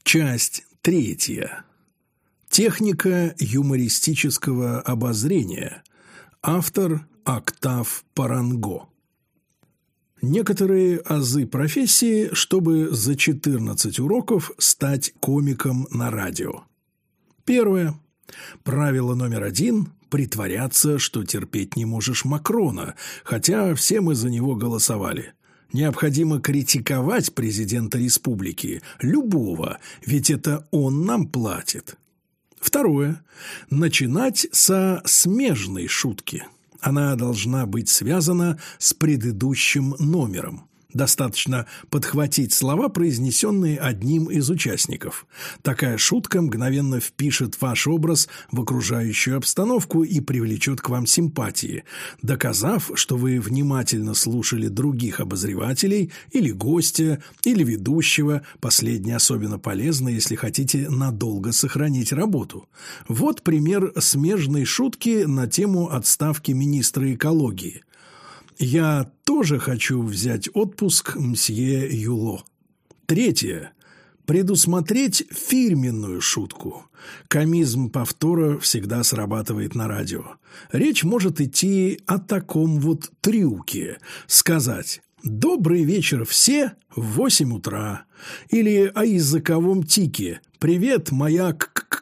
Часть третья. Техника юмористического обозрения. Автор Октав Паранго. Некоторые азы профессии, чтобы за 14 уроков стать комиком на радио. Первое. Правило номер 1 – притворяться, что терпеть не можешь Макрона, хотя все мы за него голосовали. Необходимо критиковать президента республики, любого, ведь это он нам платит. Второе. Начинать со смежной шутки. Она должна быть связана с предыдущим номером. Достаточно подхватить слова, произнесенные одним из участников. Такая шутка мгновенно впишет ваш образ в окружающую обстановку и привлечет к вам симпатии, доказав, что вы внимательно слушали других обозревателей или гостя, или ведущего. Последнее особенно полезно, если хотите надолго сохранить работу. Вот пример смежной шутки на тему отставки министра экологии. «Я тоже хочу взять отпуск, мсье Юло». Третье. Предусмотреть фирменную шутку. Комизм повтора всегда срабатывает на радио. Речь может идти о таком вот трюке. Сказать «Добрый вечер все в 8 утра» или о языковом тике «Привет, моя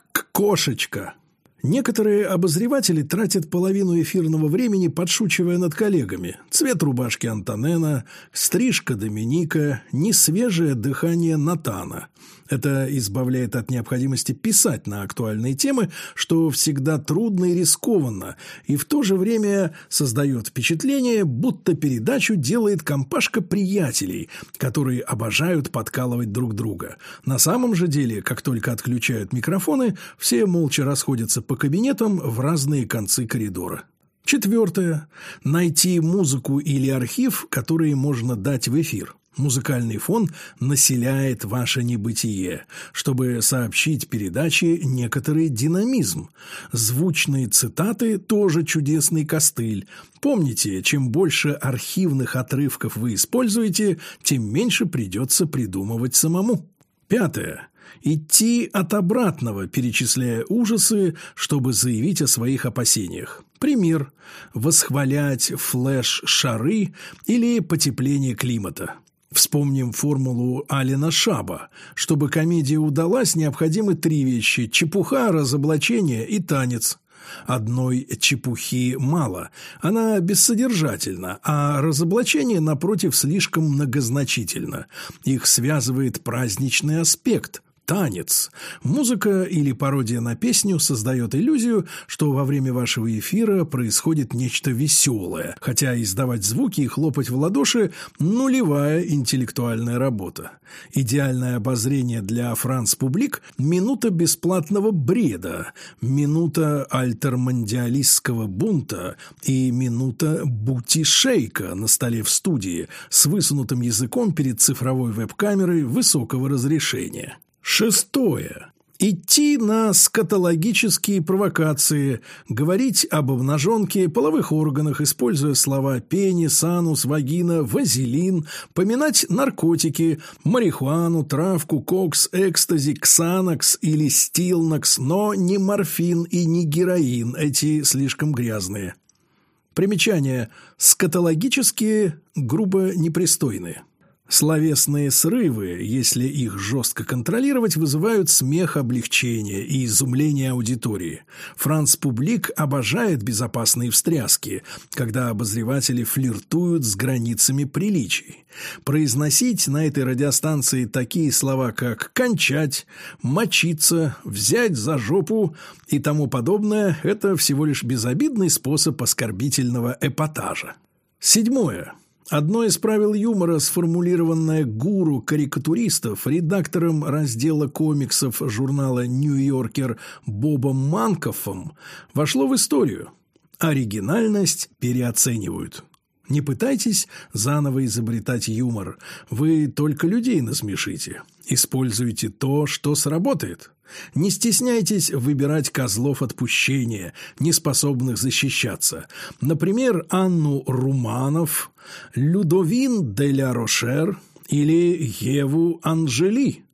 кошечка». Некоторые обозреватели тратят половину эфирного времени, подшучивая над коллегами. Цвет рубашки Антонена, стрижка Доминика, несвежее дыхание Натана. Это избавляет от необходимости писать на актуальные темы, что всегда трудно и рискованно, и в то же время создает впечатление, будто передачу делает компашка приятелей, которые обожают подкалывать друг друга. На самом же деле, как только отключают микрофоны, все молча расходятся по кабинетам в разные концы коридора. Четвертое. Найти музыку или архив, которые можно дать в эфир. Музыкальный фон населяет ваше небытие, чтобы сообщить передаче некоторый динамизм. Звучные цитаты – тоже чудесный костыль. Помните, чем больше архивных отрывков вы используете, тем меньше придется придумывать самому. Пятое. Идти от обратного, перечисляя ужасы, чтобы заявить о своих опасениях. Пример – восхвалять флеш-шары или потепление климата. Вспомним формулу Алена Шаба. Чтобы комедия удалась, необходимы 3 вещи – чепуха, разоблачение и танец. Одной чепухи мало, она бессодержательна, а разоблачение, напротив, слишком многозначительно. Их связывает праздничный аспект – танец. Музыка или пародия на песню создает иллюзию, что во время вашего эфира происходит нечто веселое, хотя издавать звуки и хлопать в ладоши – нулевая интеллектуальная работа. Идеальное обозрение для франц-публик – минута бесплатного бреда, минута альтермондиалистского бунта и минута бути-шейка на столе в студии с высунутым языком перед цифровой веб-камерой высокого разрешения. Шестое. Идти на скатологические провокации, говорить об обнаженке, половых органах, используя слова пенис, анус, вагина, вазелин, поминать наркотики, марихуану, травку, кокс, экстази, ксанакс или стилнакс, но не морфин и не героин, эти слишком грязные. Примечание. Скатологические, грубо непристойные. Словесные срывы, если их жестко контролировать, вызывают смех облегчения и изумление аудитории. Франц-публик обожает безопасные встряски, когда обозреватели флиртуют с границами приличий. Произносить на этой радиостанции такие слова, как «кончать», «мочиться», «взять за жопу» и тому подобное – это всего лишь безобидный способ оскорбительного эпатажа. Седьмое. Одно из правил юмора, сформулированное гуру-карикатуристов, редактором раздела комиксов журнала «Нью-Йоркер» Бобом Манкоффом, вошло в историю. Оригинальность переоценивают. Не пытайтесь заново изобретать юмор, вы только людей насмешите. Используйте то, что сработает. Не стесняйтесь выбирать козлов отпущения, не способных защищаться. Например, Анну Руманов, Людовин де ля Рошер или Еву Анжели.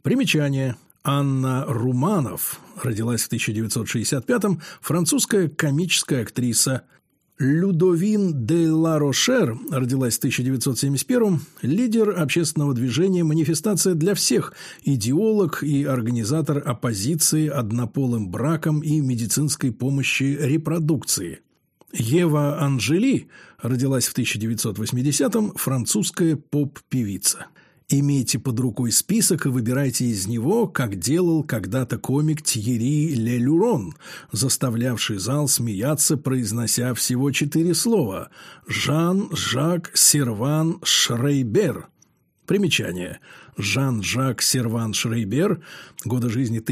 Примечание. Анна Руманов родилась в 1965-м, французская комическая актриса. Людовин де ла Рошер родилась в 1971-м, лидер общественного движения «Манифестация для всех», идеолог и организатор оппозиции однополым бракам и медицинской помощи репродукции. Ева Анжели родилась в 1980-м, французская поп-певица. Имейте под рукой список и выбирайте из него, как делал когда-то комик Тьерри Ле-Люрон, заставлявший зал смеяться, произнося всего 4 слова: Жан-Жак Серван Шрейбер. Примечание. Жан-Жак Серван Шрейбер, годы жизни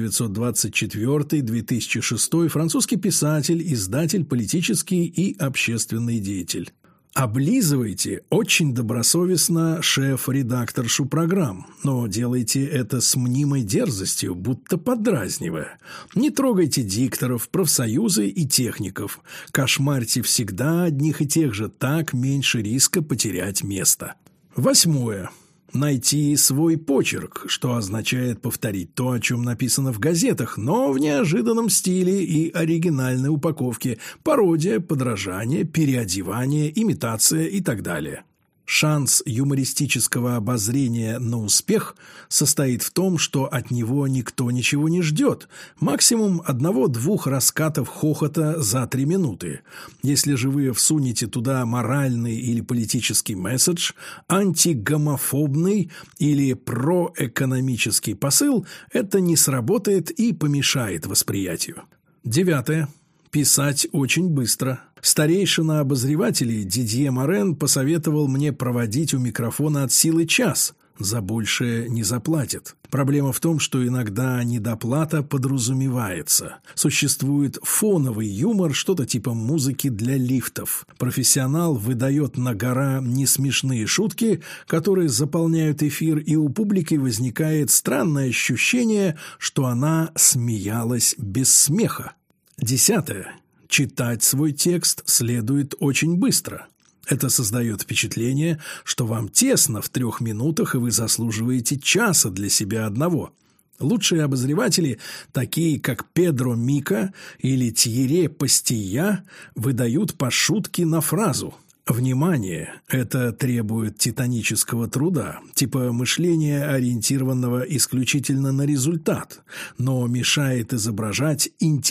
1924-2006, французский писатель, издатель, политический и общественный деятель. Облизывайте очень добросовестно шеф-редакторшу программ, но делайте это с мнимой дерзостью, будто подразнивая. Не трогайте дикторов, профсоюзы и техников. Кошмарьте всегда одних и тех же, так меньше риска потерять место. 8. Найти свой почерк, что означает повторить то, о чем написано в газетах, но в неожиданном стиле и оригинальной упаковке, пародия, подражание, переодевание, имитация и так далее. Шанс юмористического обозрения на успех состоит в том, что от него никто ничего не ждет. Максимум 1-2 раскатов хохота за 3 минуты. Если же вы всунете туда моральный или политический месседж, антигомофобный или проэкономический посыл, это не сработает и помешает восприятию. 9. Писать очень быстро. Старейшина обозревателей Дидье Морен посоветовал мне проводить у микрофона от силы час. За большее не заплатят. Проблема в том, что иногда недоплата подразумевается. Существует фоновый юмор, что-то типа музыки для лифтов. Профессионал выдает на гора несмешные шутки, которые заполняют эфир, и у публики возникает странное ощущение, что она смеялась без смеха. 10. Читать свой текст следует очень быстро. Это создает впечатление, что вам тесно в 3 минутах, и вы заслуживаете часа для себя одного. Лучшие обозреватели, такие как Педро Мика или Тьерри Пастия, выдают по шутке на фразу. Внимание! Это требует титанического труда, типа мышления, ориентированного исключительно на результат, но мешает изображать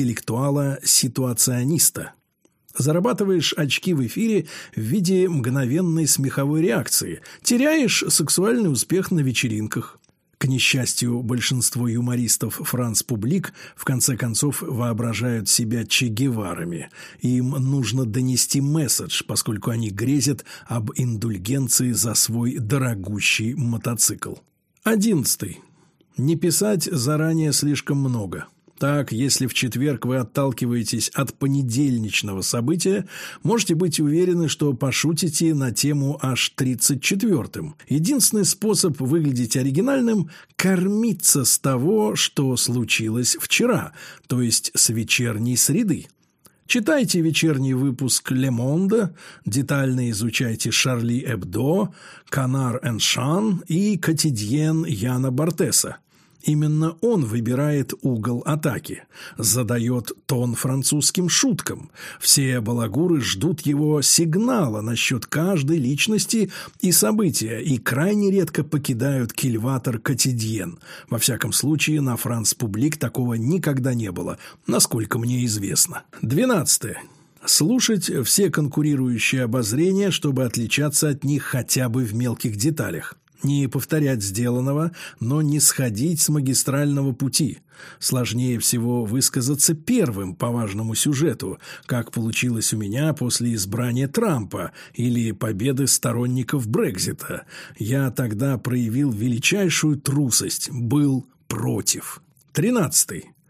интеллектуала-ситуациониста. Зарабатываешь очки в эфире в виде мгновенной смеховой реакции, теряешь сексуальный успех на вечеринках. К несчастью, большинство юмористов Франс Публик в конце концов воображают себя Че Геварами. Им нужно донести месседж, поскольку они грезят об индульгенции за свой дорогущий мотоцикл. 11. Не писать заранее слишком много. Так, если в четверг вы отталкиваетесь от понедельничного события, можете быть уверены, что пошутите на тему аж 34-м. Единственный способ выглядеть оригинальным – кормиться с того, что случилось вчера, то есть с вечерней среды. Читайте вечерний выпуск «Ле Монде», детально изучайте «Шарли Эбдо», «Канар эн Шан» и «Котидьен» Яна Бартеса. Именно он выбирает угол атаки, задает тон французским шуткам. Все балагуры ждут его сигнала насчет каждой личности и события и крайне редко покидают кильватор Котидьен. Во всяком случае, на Франс Публик такого никогда не было, насколько мне известно. 12. Слушать все конкурирующие обозрения, чтобы отличаться от них хотя бы в мелких деталях. Не повторять сделанного, но не сходить с магистрального пути. Сложнее всего высказаться первым по важному сюжету, как получилось у меня после избрания Трампа или победы сторонников Брексита. Я тогда проявил величайшую трусость, был против. 13.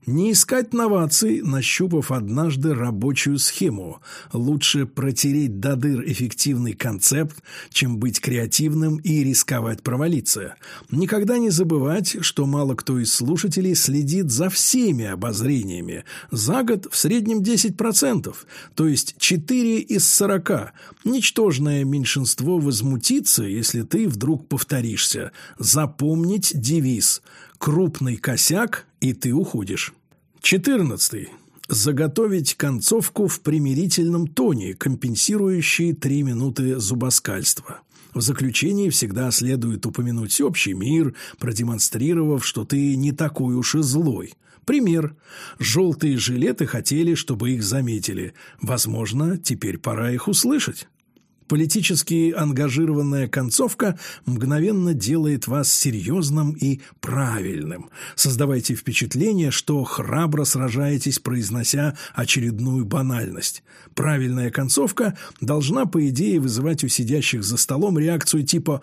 Не искать новаций, нащупав однажды рабочую схему. Лучше протереть до дыр эффективный концепт, чем быть креативным и рисковать провалиться. Никогда не забывать, что мало кто из слушателей следит за всеми обозрениями. За год в среднем 10%, то есть 4 из 40. Ничтожное меньшинство возмутится, если ты вдруг повторишься. Запомнить девиз: крупный косяк, и ты уходишь. 14. Заготовить концовку в примирительном тоне, компенсирующей 3 минуты зубоскальства. В заключении всегда следует упомянуть общий мир, продемонстрировав, что ты не такой уж и злой. Пример. Желтые жилеты хотели, чтобы их заметили. Возможно, теперь пора их услышать. Политически ангажированная концовка мгновенно делает вас серьезным и правильным. Создавайте впечатление, что храбро сражаетесь, произнося очередную банальность. Правильная концовка должна, по идее, вызывать у сидящих за столом реакцию типа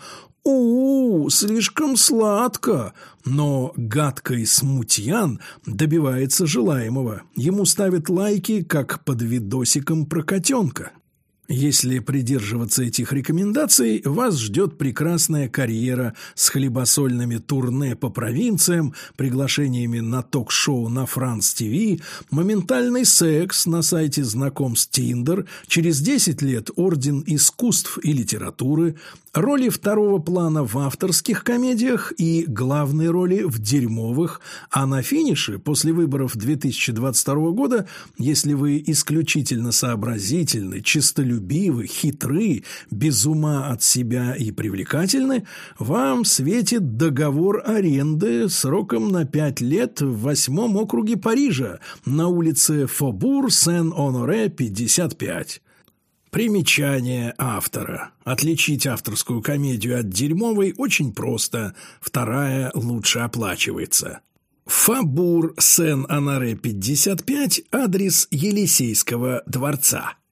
слишком сладко!» Но гадкий смутьян добивается желаемого. Ему ставят лайки, как под видосиком про котенка. Если придерживаться этих рекомендаций, вас ждет прекрасная карьера с хлебосольными турне по провинциям, приглашениями на ток-шоу на France TV, моментальный секс на сайте знакомств Tinder, через 10 лет орден искусств и литературы, роли второго плана в авторских комедиях и главные роли в дерьмовых, а на финише, после выборов 2022 года, если вы исключительно сообразительны, честолюбивы, хитры, без ума от себя и привлекательны, вам светит договор аренды сроком на 5 лет в 8-м округе Парижа на улице Фобур-Сен-Оноре, 55. Примечание автора. Отличить авторскую комедию от дерьмовой очень просто. Вторая лучше оплачивается. Фобур, Сен-Оноре, 55, адрес Елисейского дворца.